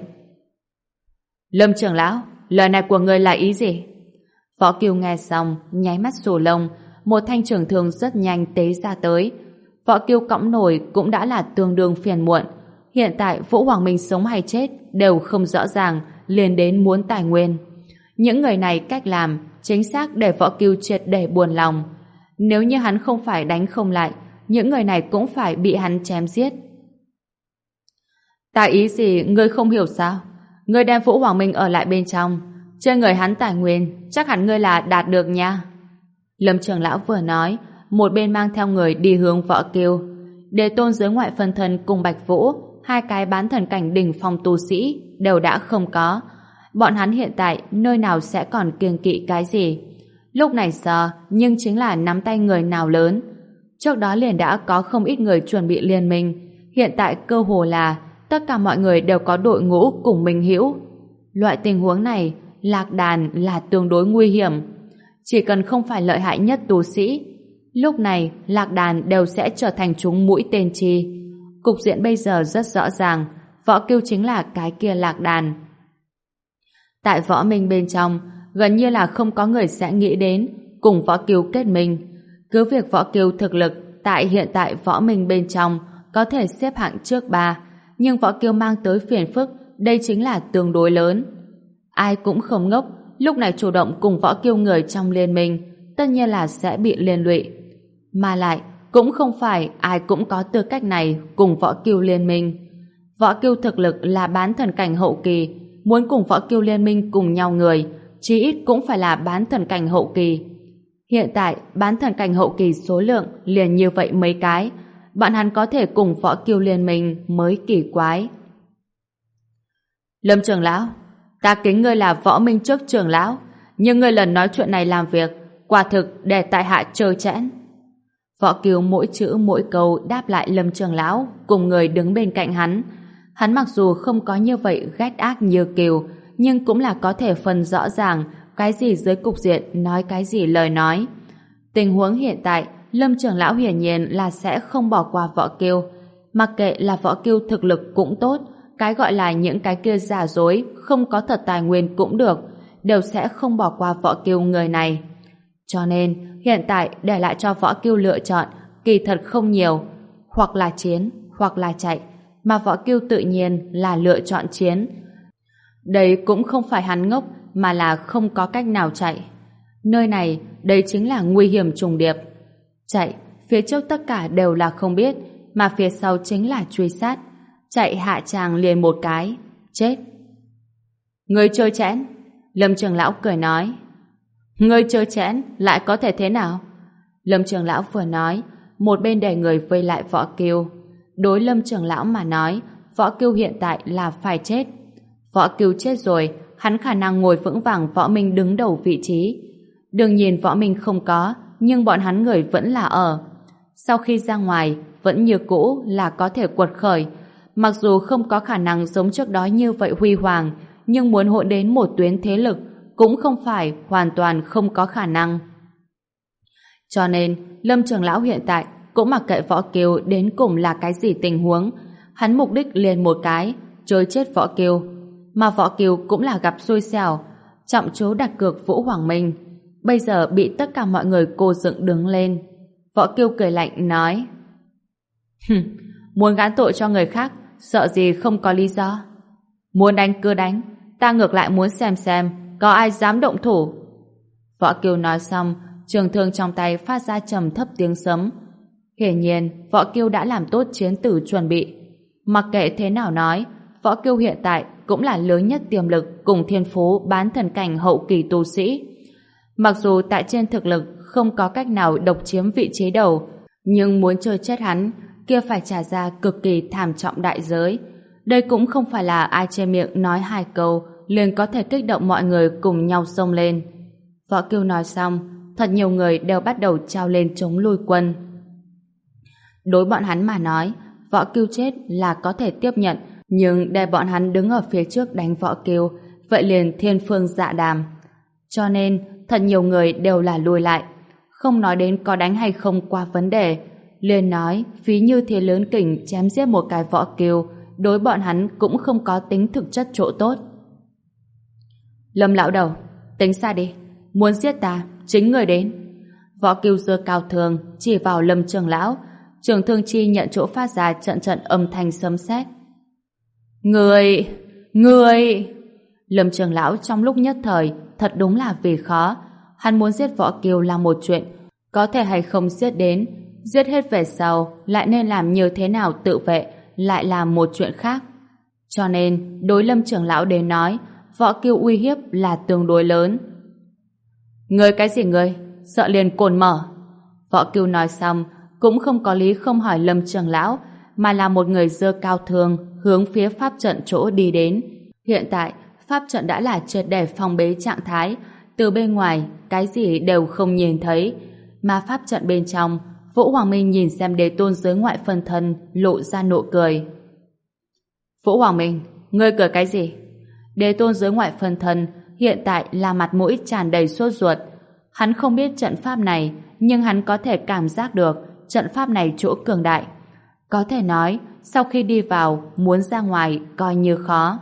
[SPEAKER 1] Lâm trưởng lão, lời này của ngươi là ý gì? Võ Kiêu nghe xong, nháy mắt sù lông, một thanh trường thương rất nhanh tế ra tới. Võ Kiêu cõng nổi cũng đã là tương đương phiền muộn. Hiện tại Vũ Hoàng Minh sống hay chết đều không rõ ràng, liền đến muốn tài nguyên. Những người này cách làm chính xác để Võ Kiêu triệt để buồn lòng. Nếu như hắn không phải đánh không lại, những người này cũng phải bị hắn chém giết. Ta ý gì ngươi không hiểu sao? Ngươi đem Vũ Hoàng Minh ở lại bên trong, trên người hắn tài nguyên, chắc hẳn ngươi là đạt được nha. Lâm trưởng lão vừa nói, một bên mang theo người đi hướng Võ Kiêu. Đế tôn giới ngoại phân thân cùng Bạch Vũ, hai cái bán thần cảnh đỉnh phong tu sĩ đều đã không có. Bọn hắn hiện tại nơi nào sẽ còn kiêng kỵ cái gì? Lúc này giờ, nhưng chính là nắm tay người nào lớn. Trước đó liền đã có không ít người chuẩn bị liên minh. Hiện tại cơ hồ là tất cả mọi người đều có đội ngũ cùng minh hữu. Loại tình huống này, lạc đàn là tương đối nguy hiểm. Chỉ cần không phải lợi hại nhất tu sĩ, lúc này lạc đàn đều sẽ trở thành chúng mũi tên chi. Cục diện bây giờ rất rõ ràng, Võ Kiêu chính là cái kia lạc đàn. Tại Võ Minh bên trong, gần như là không có người sẽ nghĩ đến cùng Võ Kiêu kết minh. Cứ việc Võ Kiêu thực lực tại hiện tại Võ Minh bên trong có thể xếp hạng trước ba, nhưng Võ Kiêu mang tới phiền phức, đây chính là tương đối lớn. Ai cũng không ngốc, lúc này chủ động cùng Võ Kiêu người trong liên minh, tất nhiên là sẽ bị liên lụy. Mà lại, cũng không phải ai cũng có tư cách này cùng Võ Kiêu liên minh. Võ Kiêu thực lực là bán thần cảnh hậu kỳ, muốn cùng Võ Kiêu liên minh cùng nhau người, chí ít cũng phải là bán thần cảnh hậu kỳ. Hiện tại, bán thần cảnh hậu kỳ số lượng liền như vậy mấy cái, bọn hắn có thể cùng Võ Kiêu liên minh mới kỳ quái. Lâm trưởng lão, ta kính ngươi là Võ Minh trước trưởng lão, nhưng ngươi lần nói chuyện này làm việc, quả thực để tại hạ trơ trẽn. Võ Kiêu mỗi chữ mỗi câu đáp lại Lâm trưởng lão cùng người đứng bên cạnh hắn. Hắn mặc dù không có như vậy ghét ác như Kiều, nhưng cũng là có thể phân rõ ràng cái gì dưới cục diện nói cái gì lời nói. Tình huống hiện tại, Lâm trưởng lão hiển nhiên là sẽ không bỏ qua Võ Kiêu. Mặc kệ là Võ Kiêu thực lực cũng tốt, cái gọi là những cái kia giả dối, không có thật tài nguyên cũng được, đều sẽ không bỏ qua Võ Kiêu người này. Cho nên, hiện tại để lại cho Võ Kiêu lựa chọn, kỳ thật không nhiều, hoặc là chiến, hoặc là chạy, mà Võ Kiêu tự nhiên là lựa chọn chiến. Đây cũng không phải hắn ngốc, mà là không có cách nào chạy. Nơi này, đây chính là nguy hiểm trùng điệp. Chạy, phía trước tất cả đều là không biết, mà phía sau chính là truy sát. Chạy hạ tràng liền một cái, chết. Người chơi chẽn, Lâm trưởng lão cười nói. Người chơi chẽn lại có thể thế nào? Lâm trưởng lão vừa nói, một bên để người vây lại Võ Kiêu. Đối Lâm trưởng lão mà nói, Võ Kiêu hiện tại là phải chết. Võ Kiêu chết rồi, hắn khả năng ngồi vững vàng Võ Minh đứng đầu vị trí. Đương nhiên Võ Minh không có, nhưng bọn hắn người vẫn là ở. Sau khi ra ngoài, vẫn như cũ là có thể quật khởi. Mặc dù không có khả năng giống trước đó như vậy huy hoàng, nhưng muốn hội đến một tuyến thế lực cũng không phải hoàn toàn không có khả năng. Cho nên, Lâm trưởng lão hiện tại cũng mặc kệ Võ Kiêu đến cùng là cái gì tình huống. Hắn mục đích liền một cái, chơi chết Võ Kiêu. Mà Võ Kiêu cũng là gặp xui xẻo, trọng chú đặt cược Vũ Hoàng Minh. Bây giờ bị tất cả mọi người cô dựng đứng lên. Võ Kiêu cười lạnh nói: Hừm, muốn gán tội cho người khác, sợ gì không có lý do. Muốn đánh cứ đánh, ta ngược lại muốn xem xem có ai dám động thủ. Võ Kiêu nói xong, trường thương trong tay phát ra trầm thấp tiếng sấm. Hiển nhiên, Võ Kiêu đã làm tốt chiến tử chuẩn bị. Mặc kệ thế nào nói, Võ Kiêu hiện tại cũng là lớn nhất tiềm lực cùng thiên phú bán thần cảnh hậu kỳ tu sĩ. Mặc dù tại trên thực lực không có cách nào độc chiếm vị trí đầu, nhưng muốn chơi chết hắn, kia phải trả ra cực kỳ thảm trọng đại giới. Đây cũng không phải là ai trên miệng nói hai câu liền có thể kích động mọi người cùng nhau xông lên. Võ Kiêu nói xong, thật nhiều người đều bắt đầu trao lên chống lui quân. Đối bọn hắn mà nói, Võ Kiêu chết là có thể tiếp nhận, nhưng để bọn hắn đứng ở phía trước đánh Võ Kiêu, vậy liền thiên phương dạ đàm. Cho nên, thật nhiều người đều là lùi lại. Không nói đến có đánh hay không qua vấn đề, liền nói phí như thế lớn kình chém giết một cái Võ Kiêu, đối bọn hắn cũng không có tính thực chất chỗ tốt. Lâm lão đầu, tính xa đi, muốn giết ta, chính người đến. Võ Kiêu giơ cao thương, chỉ vào Lâm trưởng lão. Trường thương chi nhận chỗ phát ra trận trận âm thanh sấm sét. Người, người! Lâm trưởng lão trong lúc nhất thời thật đúng là vì khó. Hắn muốn giết Võ Kiêu là một chuyện, có thể hay không giết đến, giết hết về sau lại nên làm như thế nào tự vệ lại là một chuyện khác. Cho nên đối Lâm trưởng lão đến nói, Võ Kiêu uy hiếp là tương đối lớn. Người cái gì người? Sợ liền cồn mở. Võ Kiêu nói xong, cũng không có lý không hỏi Lâm trưởng lão, mà là một người giơ cao thương hướng phía pháp trận chỗ đi đến. Hiện tại, pháp trận đã là triệt để phong bế trạng thái, từ bên ngoài cái gì đều không nhìn thấy, mà pháp trận bên trong, Vũ Hoàng Minh nhìn xem Đế Tôn giới ngoại phân thân, lộ ra nụ cười. Vũ Hoàng Minh, ngươi cười cái gì? Đế Tôn giới ngoại phân thân hiện tại là mặt mũi tràn đầy sốt ruột. Hắn không biết trận pháp này, nhưng hắn có thể cảm giác được trận pháp này chỗ cường đại. Có thể nói, sau khi đi vào, muốn ra ngoài coi như khó.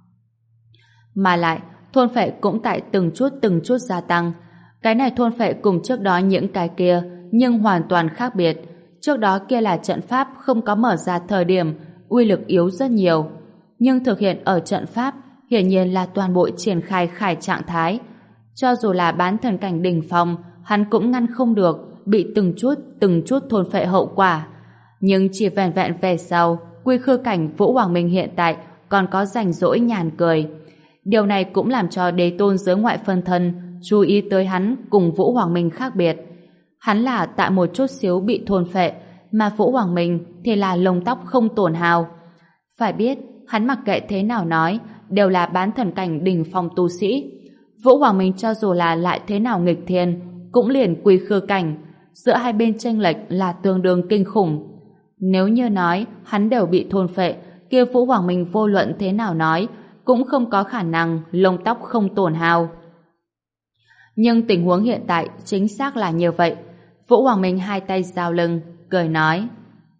[SPEAKER 1] Mà lại, thôn phệ cũng tại từng chút từng chút gia tăng. Cái này thôn phệ cùng trước đó những cái kia, nhưng hoàn toàn khác biệt. Trước đó kia là trận pháp không có mở ra thời điểm, uy lực yếu rất nhiều. Nhưng thực hiện ở trận pháp, hiển nhiên là toàn bộ triển khai khải trạng thái. Cho dù là bán thần cảnh đỉnh phong, hắn cũng ngăn không được, bị từng chút, từng chút thôn phệ hậu quả. Nhưng chỉ vẹn vẹn về sau, quy khư cảnh Vũ Hoàng Minh hiện tại còn có rảnh rỗi nhàn cười. Điều này cũng làm cho Đế Tôn giới ngoại phân thân chú ý tới hắn cùng Vũ Hoàng Minh khác biệt. Hắn là tại một chút xíu bị thôn phệ, mà Vũ Hoàng Minh thì là lông tóc không tổn hao. Phải biết, hắn mặc kệ thế nào nói, đều là bán thần cảnh đỉnh phong tu sĩ. Vũ Hoàng Minh cho dù là lại thế nào nghịch thiên, cũng liền quy khư cảnh, giữa hai bên chênh lệch là tương đương kinh khủng. Nếu như nói hắn đều bị thôn phệ, kia Vũ Hoàng Minh vô luận thế nào nói cũng không có khả năng lông tóc không tổn hao. Nhưng tình huống hiện tại chính xác là như vậy. Vũ Hoàng Minh hai tay giao lưng, cười nói: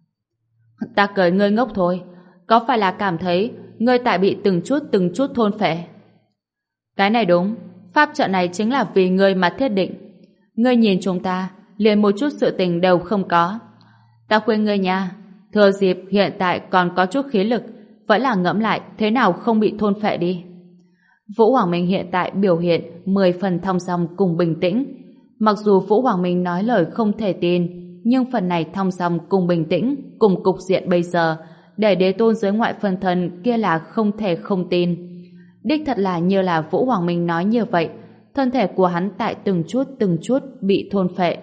[SPEAKER 1] Ta cười ngươi ngốc thôi, có phải là cảm thấy ngươi tại bị từng chút từng chút thôn phệ? Cái này đúng, pháp trận này chính là vì ngươi mà thiết định. Ngươi nhìn chúng ta, liền một chút sự tình đều không có. Ta khuyên ngươi nha, thừa dịp hiện tại còn có chút khí lực, vẫn là ngẫm lại thế nào không bị thôn phệ đi. Vũ Hoàng Minh hiện tại biểu hiện mười phần thong dong cùng bình tĩnh. Mặc dù Vũ Hoàng Minh nói lời không thể tin, nhưng phần này thong dong cùng bình tĩnh cùng cục diện bây giờ để đế tôn giới ngoại phân thân kia là không thể không tin. Đích thật là như là Vũ Hoàng Minh nói như vậy, thân thể của hắn tại từng chút từng chút bị thôn phệ.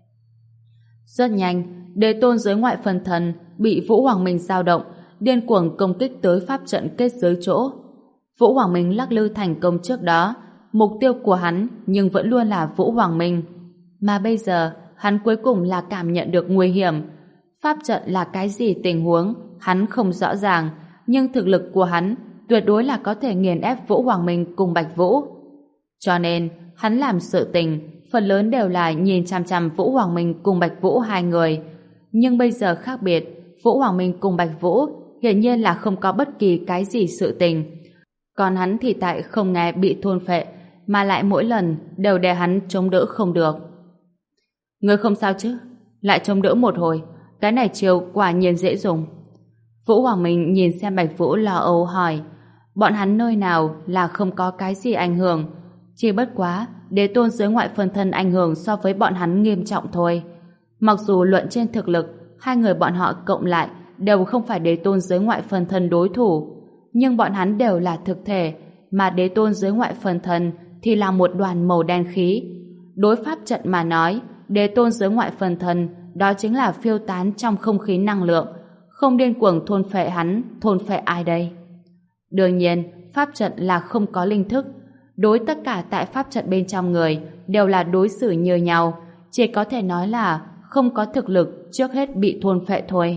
[SPEAKER 1] Rất nhanh, đế tôn giới ngoại phân thân bị Vũ Hoàng Minh dao động, điên cuồng công kích tới pháp trận kết giới chỗ. Vũ Hoàng Minh lắc lư thành công trước đó, mục tiêu của hắn nhưng vẫn luôn là Vũ Hoàng Minh. Mà bây giờ, hắn cuối cùng là cảm nhận được nguy hiểm. Pháp trận là cái gì tình huống, hắn không rõ ràng, nhưng thực lực của hắn tuyệt đối là có thể nghiền ép Vũ Hoàng Minh cùng Bạch Vũ. Cho nên, hắn làm sự tình, phần lớn đều là nhìn chằm chằm Vũ Hoàng Minh cùng Bạch Vũ hai người. Nhưng bây giờ khác biệt, Vũ Hoàng Minh cùng Bạch Vũ hiển nhiên là không có bất kỳ cái gì sự tình. Còn hắn thì tại không nghe bị thôn phệ, mà lại mỗi lần đều để hắn chống đỡ không được. Ngươi không sao chứ? Lại chống đỡ một hồi, cái này chiều quả nhiên dễ dùng. Vũ Hoàng Minh nhìn xem Bạch Vũ lo âu hỏi, bọn hắn nơi nào là không có cái gì ảnh hưởng, chỉ bất quá đế tôn giới ngoại phân thân ảnh hưởng so với bọn hắn nghiêm trọng thôi. Mặc dù luận trên thực lực, hai người bọn họ cộng lại đều không phải đế tôn giới ngoại phân thân đối thủ, nhưng bọn hắn đều là thực thể, mà đế tôn giới ngoại phân thân thì là một đoàn màu đen khí. Đối pháp trận mà nói, đế tôn giới ngoại phân thân đó chính là phiêu tán trong không khí năng lượng, không điên cuồng thôn phệ hắn, thôn phệ ai đây? Đương nhiên, pháp trận là không có linh thức. Đối tất cả tại pháp trận bên trong người đều là đối xử như nhau, chỉ có thể nói là không có thực lực trước hết bị thôn phệ thôi.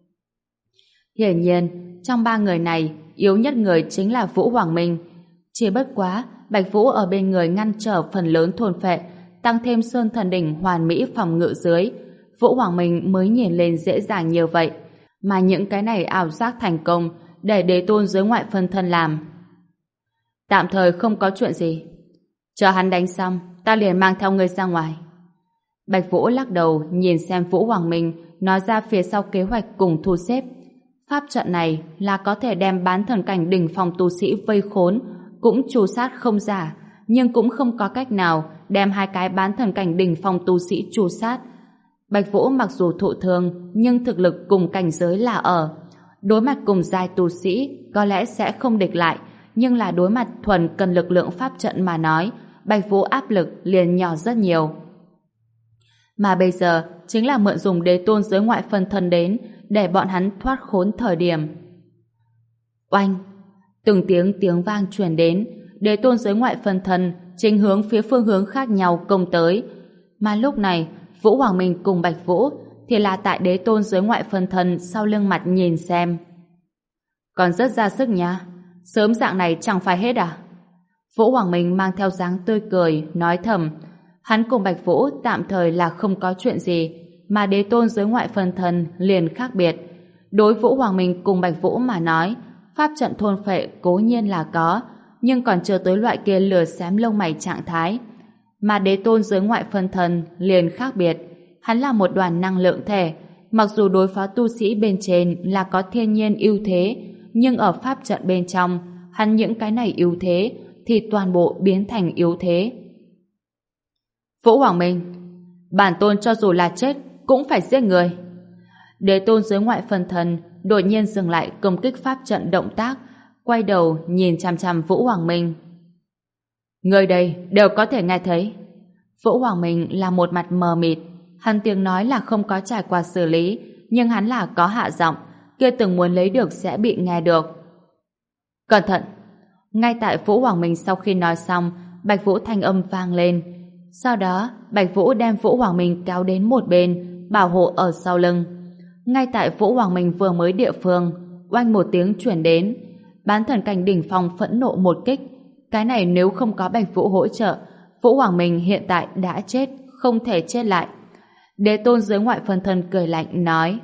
[SPEAKER 1] Hiển nhiên, trong ba người này, yếu nhất người chính là Vũ Hoàng Minh. Chỉ bất quá, Bạch Vũ ở bên người ngăn trở phần lớn thôn phệ, tăng thêm Sơn Thần Đỉnh hoàn mỹ phòng ngự dưới, Vũ Hoàng Minh mới nhìn lên dễ dàng như vậy. Mà những cái này ảo giác thành công để đế tôn giới ngoại phân thân làm. Tạm thời không có chuyện gì. Chờ hắn đánh xong, ta liền mang theo ngươi ra ngoài. Bạch Vũ lắc đầu nhìn xem Vũ Hoàng Minh nói ra phía sau kế hoạch cùng thu xếp. Pháp trận này là có thể đem bán thần cảnh đỉnh phong tu sĩ vây khốn, cũng trù sát không giả, nhưng cũng không có cách nào đem hai cái bán thần cảnh đỉnh phong tu sĩ trù sát. Bạch Vũ mặc dù thụ thương, nhưng thực lực cùng cảnh giới là ở. Đối mặt cùng giai tu sĩ, có lẽ sẽ không địch lại, nhưng là đối mặt thuần cần lực lượng pháp trận mà nói, Bạch Vũ áp lực liền nhỏ rất nhiều. Mà bây giờ, chính là mượn dùng đế tôn giới ngoại phân thân đến, để bọn hắn thoát khốn thời điểm. Oanh! Từng tiếng tiếng vang truyền đến, đế tôn giới ngoại phân thân chính hướng phía phương hướng khác nhau công tới. Mà lúc này, Vũ Hoàng Minh cùng Bạch Vũ thì là tại đế tôn giới ngoại phân thân sau lưng mặt nhìn xem. Còn rất ra sức nha, sớm dạng này chẳng phải hết à? Vũ Hoàng Minh mang theo dáng tươi cười, nói thầm. Hắn cùng Bạch Vũ tạm thời là không có chuyện gì, mà đế tôn giới ngoại phân thân liền khác biệt. Đối Vũ Hoàng Minh cùng Bạch Vũ mà nói, pháp trận thôn phệ cố nhiên là có, nhưng còn chưa tới loại kia lửa xém lông mày trạng thái. Mà đế tôn giới ngoại phân thân liền khác biệt. Hắn là một đoàn năng lượng thể, mặc dù đối phó tu sĩ bên trên là có thiên nhiên ưu thế, nhưng ở pháp trận bên trong, hắn những cái này ưu thế thì toàn bộ biến thành yếu thế. Vũ Hoàng Minh, bản tôn cho dù là chết cũng phải giết người. Đế tôn giới ngoại phân thân đột nhiên dừng lại công kích pháp trận động tác, quay đầu nhìn chằm chằm Vũ Hoàng Minh. Người đây đều có thể nghe thấy. Vũ Hoàng Minh là một mặt mờ mịt, hắn tiếng nói là không có trải qua xử lý, nhưng hắn là có hạ giọng, kia từng muốn lấy được sẽ bị nghe được. Cẩn thận! Ngay tại Vũ Hoàng Minh sau khi nói xong, Bạch Vũ thanh âm vang lên. Sau đó, Bạch Vũ đem Vũ Hoàng Minh kéo đến một bên, bảo hộ ở sau lưng. Ngay tại Vũ Hoàng Minh vừa mới địa phương, oanh một tiếng chuyển đến. Bán thần cảnh đỉnh phong phẫn nộ một kích. Cái này nếu không có Bạch Vũ hỗ trợ, Vũ Hoàng Minh hiện tại đã chết, không thể chết lại. Đế tôn dưới ngoại phân thân cười lạnh nói: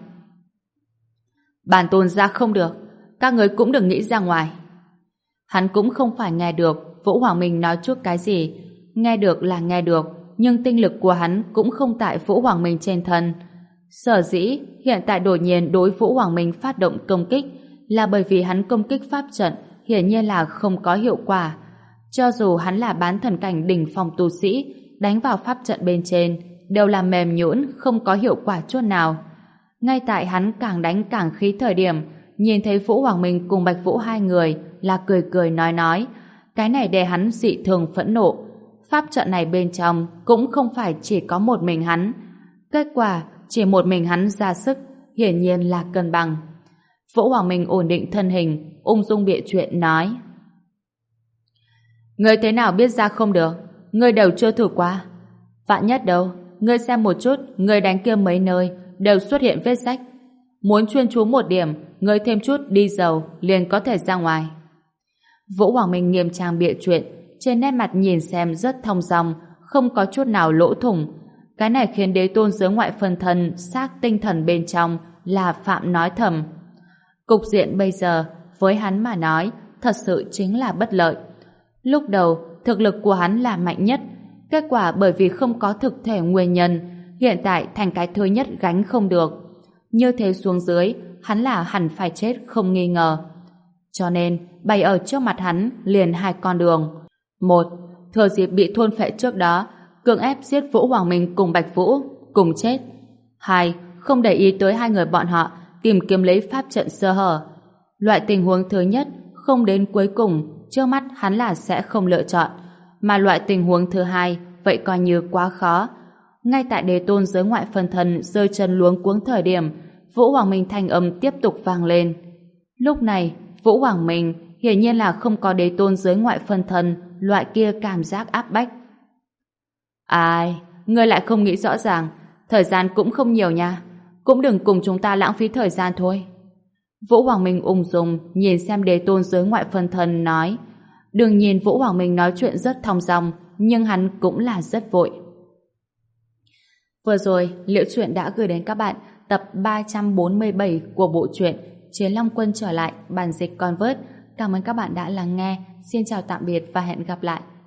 [SPEAKER 1] bản tôn ra không được, các người cũng đừng nghĩ ra ngoài. Hắn cũng không phải nghe được Vũ Hoàng Minh nói chút cái gì. Nghe được là nghe được, nhưng tinh lực của hắn cũng không tại Vũ Hoàng Minh trên thân. Sở dĩ hiện tại đột nhiên đối Vũ Hoàng Minh phát động công kích là bởi vì hắn công kích pháp trận hiển nhiên là không có hiệu quả. Cho dù hắn là bán thần cảnh đỉnh phong tu sĩ, đánh vào pháp trận bên trên đều là mềm nhũn, không có hiệu quả chút nào. Ngay tại hắn càng đánh càng khí thời điểm, nhìn thấy Vũ Hoàng Minh cùng Bạch Vũ hai người là cười cười nói nói, cái này để hắn dị thường phẫn nộ. Pháp trận này bên trong cũng không phải chỉ có một mình hắn. Kết quả chỉ một mình hắn ra sức, hiển nhiên là cân bằng. Vũ Hoàng Minh ổn định thân hình, ung dung bịa chuyện nói: ngươi thế nào biết ra không được? Ngươi đều chưa thử qua. Vạn nhất đâu, ngươi xem một chút, ngươi đánh kia mấy nơi đều xuất hiện vết rách. Muốn chuyên chú một điểm, ngươi thêm chút đi dầu liền có thể ra ngoài. Vũ Hoàng Minh nghiêm trang bịa chuyện, trên nét mặt nhìn xem rất thong dong, không có chút nào lỗ thủng. Cái này khiến đế tôn dưới ngoại phân thân xác tinh thần bên trong là Phạm nói thầm. Cục diện bây giờ với hắn mà nói thật sự chính là bất lợi. Lúc đầu thực lực của hắn là mạnh nhất, kết quả bởi vì không có thực thể nguyên nhân, hiện tại thành cái thứ nhất gánh không được. Như thế xuống dưới, hắn là hẳn phải chết không nghi ngờ. Cho nên bày ở trước mặt hắn liền hai con đường. Một, thừa dịp bị thôn phệ trước đó, cưỡng ép giết Vũ Hoàng Minh cùng Bạch Vũ, cùng chết. Hai, không để ý tới hai người bọn họ, tìm kiếm lấy pháp trận sơ hở. Loại tình huống thứ nhất, không đến cuối cùng, trước mắt hắn là sẽ không lựa chọn. Mà loại tình huống thứ hai, vậy coi như quá khó. Ngay tại đế tôn giới ngoại phân thân rơi chân luống cuống thời điểm, Vũ Hoàng Minh thanh âm tiếp tục vang lên. Lúc này, Vũ Hoàng Minh hiển nhiên là không có đế tôn giới ngoại phân thân loại kia cảm giác áp bách. Ai, ngươi lại không nghĩ rõ ràng, thời gian cũng không nhiều nha, cũng đừng cùng chúng ta lãng phí thời gian thôi. Vũ Hoàng Minh ung dung nhìn xem đế tôn giới ngoại phân thân nói. Đừng nhìn Vũ Hoàng Minh nói chuyện rất thong dong, nhưng hắn cũng là rất vội. Vừa rồi, Liễu Chuyện đã gửi đến các bạn tập ba trăm bốn mươi bảy của bộ truyện Chiến Long Quân trở lại, bản dịch Convert. Cảm ơn các bạn đã lắng nghe. Xin chào tạm biệt và hẹn gặp lại.